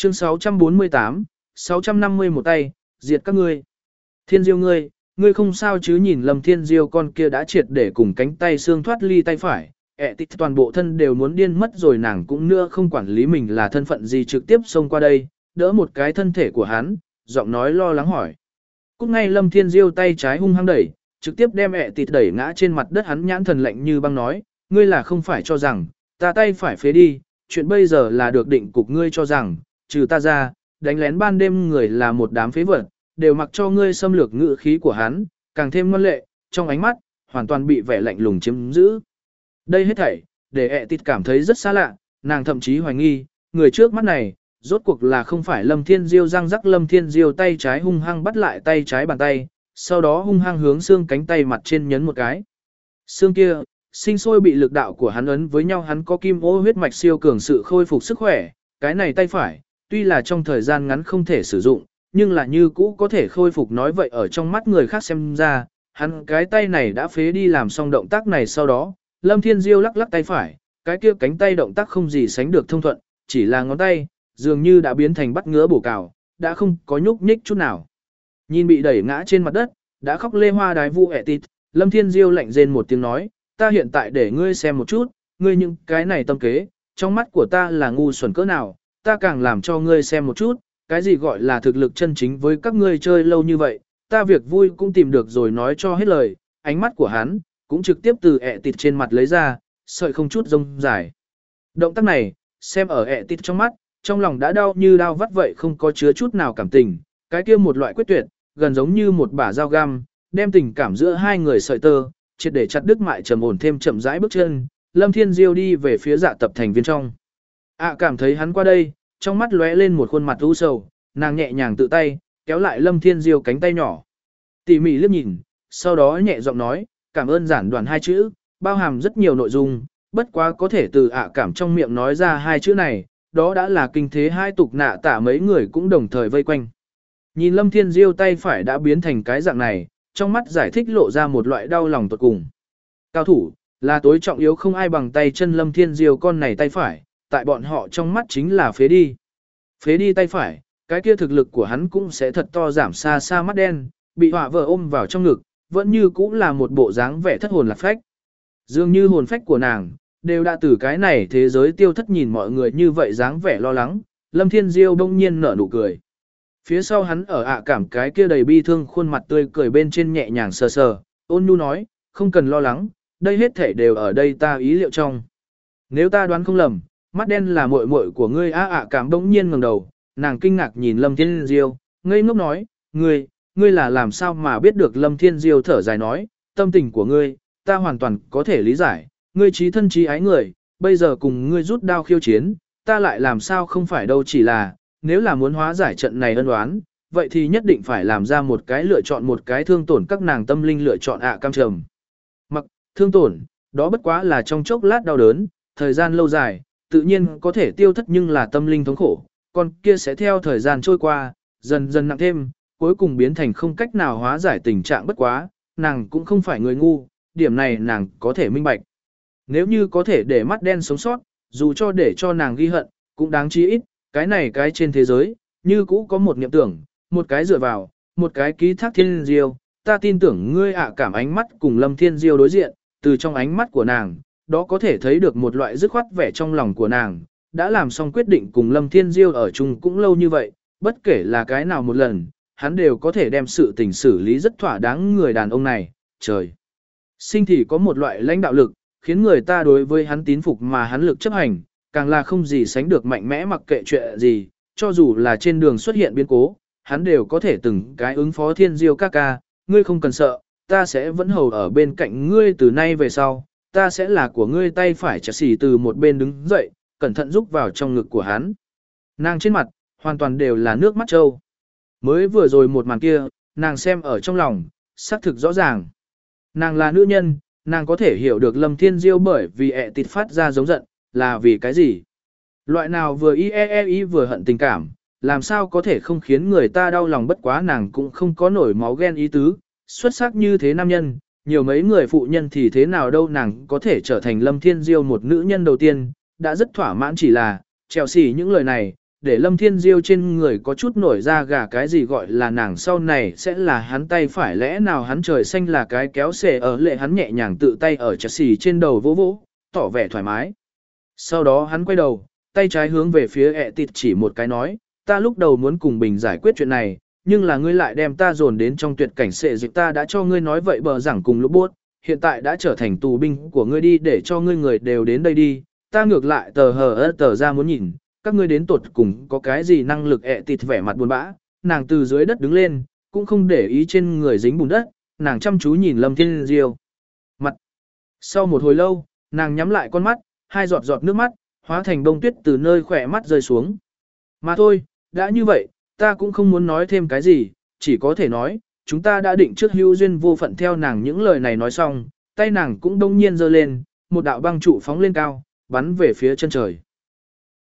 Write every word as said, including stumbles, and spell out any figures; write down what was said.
Chương sáu trăm bốn mươi tám, sáu trăm năm mươi một tay, diệt các ngươi. Thiên Diêu ngươi, ngươi không sao chứ? Nhìn Lâm Thiên Diêu con kia đã triệt để cùng cánh tay xương thoát ly tay phải, ẹ tịt toàn bộ thân đều muốn điên mất rồi, nàng cũng nữa không quản lý mình là thân phận gì, trực tiếp xông qua đây, đỡ một cái thân thể của hắn, giọng nói lo lắng hỏi. Cúc ngay Lâm Thiên Diêu tay trái hung hăng đẩy, trực tiếp đem ẹ tịt đẩy ngã trên mặt đất, hắn nhãn thần lạnh như băng nói, ngươi là không phải cho rằng, ta tay phải phế đi, chuyện bây giờ là được định cục, ngươi cho rằng, trừ ta ra, đánh lén ban đêm người là một đám phế vật, đều mặc cho ngươi xâm lược ngữ khí của hắn, càng thêm ngoan lệ, trong ánh mắt, hoàn toàn bị vẻ lạnh lùng chiếm giữ. Đây hết thảy, để ẹ tịt cảm thấy rất xa lạ, nàng thậm chí hoài nghi, người trước mắt này, rốt cuộc là không phải Lâm Thiên Diêu. Răng rắc, Lâm Thiên Diêu tay trái hung hăng bắt lại tay trái bàn tay, sau đó hung hăng hướng xương cánh tay mặt trên nhấn một cái. Xương kia, sinh sôi bị lực đạo của hắn ấn với nhau, hắn có kim ô huyết mạch siêu cường, sự khôi phục sức khỏe, cái này tay phải, tuy là trong thời gian ngắn không thể sử dụng, nhưng là như cũ có thể khôi phục. Nói vậy ở trong mắt người khác xem ra, hắn cái tay này đã phế đi. Làm xong động tác này sau đó, Lâm Thiên Diêu lắc lắc tay phải, cái kia cánh tay động tác không gì sánh được thông thuận, chỉ là ngón tay, dường như đã biến thành bắt ngứa bổ cào, đã không có nhúc nhích chút nào. Nhìn bị đẩy ngã trên mặt đất, đã khóc lê hoa đái vu ẹ tịt, Lâm Thiên Diêu lạnh rên một tiếng nói, ta hiện tại để ngươi xem một chút, ngươi những cái này tâm kế, trong mắt của ta là ngu xuẩn cỡ nào, ta càng làm cho ngươi xem một chút, cái gì gọi là thực lực chân chính. Với các ngươi chơi lâu như vậy, ta việc vui cũng tìm được rồi. Nói cho hết lời, ánh mắt của hắn cũng trực tiếp từ ẹ tịt trên mặt lấy ra, sợi không chút rông dài. Động tác này, xem ở ẹ tịt trong mắt, trong lòng đã đau như đau vắt vậy, không có chứa chút nào cảm tình, cái kia một loại quyết tuyệt, gần giống như một bả dao găm, đem tình cảm giữa hai người sợi tơ, triệt để chặt đứt. Mại trầm ổn thêm chậm rãi bước chân, Lâm Thiên Diêu đi về phía Dạ Tập thành viên trong. ạ cảm thấy hắn qua đây, trong mắt lóe lên một khuôn mặt u sầu, nàng nhẹ nhàng tự tay kéo lại Lâm Thiên Diêu cánh tay nhỏ, tỉ mỉ liếc nhìn, sau đó nhẹ giọng nói, cảm ơn. Giản đoàn hai chữ, bao hàm rất nhiều nội dung, bất quá có thể từ ạ cảm trong miệng nói ra hai chữ này, đó đã là kinh thế hai tục nạ tả. Mấy người cũng đồng thời vây quanh. Nhìn Lâm Thiên Diêu tay phải đã biến thành cái dạng này, trong mắt giải thích lộ ra một loại đau lòng tột cùng. Cao thủ, là tối trọng yếu, không ai bằng tay chân. Lâm Thiên Diêu con này tay phải, tại bọn họ trong mắt chính là phế đi. Phế đi tay phải, cái kia thực lực của hắn cũng sẽ thật to giảm xa xa. Mắt đen, bị họa vợ ôm vào trong ngực, vẫn như cũng là một bộ dáng vẻ thất hồn lạc phách. Dường như hồn phách của nàng, đều đã từ cái này thế giới tiêu thất. Nhìn mọi người như vậy dáng vẻ lo lắng, Lâm Thiên Diêu đông nhiên nở nụ cười. Phía sau hắn ở ạ cảm cái kia đầy bi thương khuôn mặt tươi cười bên trên nhẹ nhàng sờ sờ, ôn nhu nói, không cần lo lắng, đây hết thể đều ở đây ta ý liệu trong. Nếu ta đoán không lầm, mắt đen là muội muội của ngươi. ạ ạ cảm đông nhiên ngẩng đầu, nàng kinh ngạc nhìn Lâm Thiên Diêu, ngây ngốc nói, ngươi, ngươi là làm sao mà biết được? Lâm Thiên Diêu thở dài nói, tâm tình của ngươi, ta hoàn toàn có thể lý giải, ngươi trí thân trí ái người, bây giờ cùng ngươi rút đao khiêu chiến, ta lại làm sao không phải đâu. Chỉ là, nếu là muốn hóa giải trận này ân oán, vậy thì nhất định phải làm ra một cái lựa chọn, một cái thương tổn các nàng tâm linh lựa chọn. ạ cam trầm mặc, thương tổn, đó bất quá là trong chốc lát đau đớn, thời gian lâu dài, tự nhiên có thể tiêu thất, nhưng là tâm linh thống khổ, con kia sẽ theo thời gian trôi qua, dần dần nặng thêm, cuối cùng biến thành không cách nào hóa giải tình trạng. Bất quá, nàng cũng không phải người ngu, điểm này nàng có thể minh bạch. Nếu như có thể để mắt đen sống sót, dù cho để cho nàng ghi hận, cũng đáng chí ít, cái này cái trên thế giới, như cũ có một niệm tưởng, một cái dựa vào, một cái ký thác. Thiên Diêu, ta tin tưởng ngươi. ạ cảm ánh mắt cùng Lâm Thiên Diêu đối diện, từ trong ánh mắt của nàng, đó có thể thấy được một loại dứt khoát vẻ trong lòng của nàng, đã làm xong quyết định cùng Lâm Thiên Diêu ở chung cũng lâu như vậy, bất kể là cái nào một lần, hắn đều có thể đem sự tình xử lý rất thỏa đáng. Người đàn ông này, trời sinh thì có một loại lãnh đạo lực, khiến người ta đối với hắn tín phục, mà hắn lực chấp hành, càng là không gì sánh được mạnh mẽ. Mặc kệ chuyện gì, cho dù là trên đường xuất hiện biến cố, hắn đều có thể từng cái ứng phó. Thiên Diêu ca ca, ngươi không cần sợ, ta sẽ vẫn hầu ở bên cạnh ngươi từ nay về sau, ta sẽ là của ngươi. Tay phải chả xỉ từ một bên đứng dậy, cẩn thận rúc vào trong ngực của hắn. Nàng trên mặt, hoàn toàn đều là nước mắt trâu. Mới vừa rồi một màn kia, nàng xem ở trong lòng, xác thực rõ ràng. Nàng là nữ nhân, nàng có thể hiểu được Lâm Thiên Diêu bởi vì ẹ tịt phát ra giống giận, là vì cái gì. Loại nào vừa y e e y vừa hận tình cảm, làm sao có thể không khiến người ta đau lòng. Bất quá nàng cũng không có nổi máu ghen ý tứ, xuất sắc như thế nam nhân, nhiều mấy người phụ nhân thì thế nào đâu. Nàng có thể trở thành Lâm Thiên Diêu một nữ nhân đầu tiên, đã rất thỏa mãn. Chỉ là, Chelsea những lời này, để Lâm Thiên Diêu trên người có chút nổi ra gà cái gì gọi là nàng sau này sẽ là hắn tay phải lẽ nào hắn trời xanh là cái kéo xề ở lệ hắn nhẹ nhàng tự tay ở Chelsea trên đầu vỗ vỗ, tỏ vẻ thoải mái. Sau đó hắn quay đầu, tay trái hướng về phía ẹ tịt chỉ một cái nói, ta lúc đầu muốn cùng Bình giải quyết chuyện này, nhưng là ngươi lại đem ta dồn đến trong tuyệt cảnh xệ dịch ta đã cho ngươi nói vậy bờ rằng cùng lúc buốt, hiện tại đã trở thành tù binh của ngươi đi để cho ngươi người đều đến đây đi, ta ngược lại tờ hờ ớt tờ ra muốn nhìn, các ngươi đến tột cùng có cái gì năng lực ẹ tịt vẻ mặt buồn bã, nàng từ dưới đất đứng lên, cũng không để ý trên người dính bùn đất, nàng chăm chú nhìn Lâm Thiên Diêu. Mặt. Sau một hồi lâu, nàng nhắm lại con mắt, hai giọt giọt nước mắt, hóa thành bông tuyết từ nơi khỏe mắt rơi xuống. Mà thôi, đã như vậy, ta cũng không muốn nói thêm cái gì, chỉ có thể nói, chúng ta đã định trước hữu duyên vô phận theo nàng những lời này nói xong, tay nàng cũng đông nhiên giơ lên, một đạo băng trụ phóng lên cao, bắn về phía chân trời.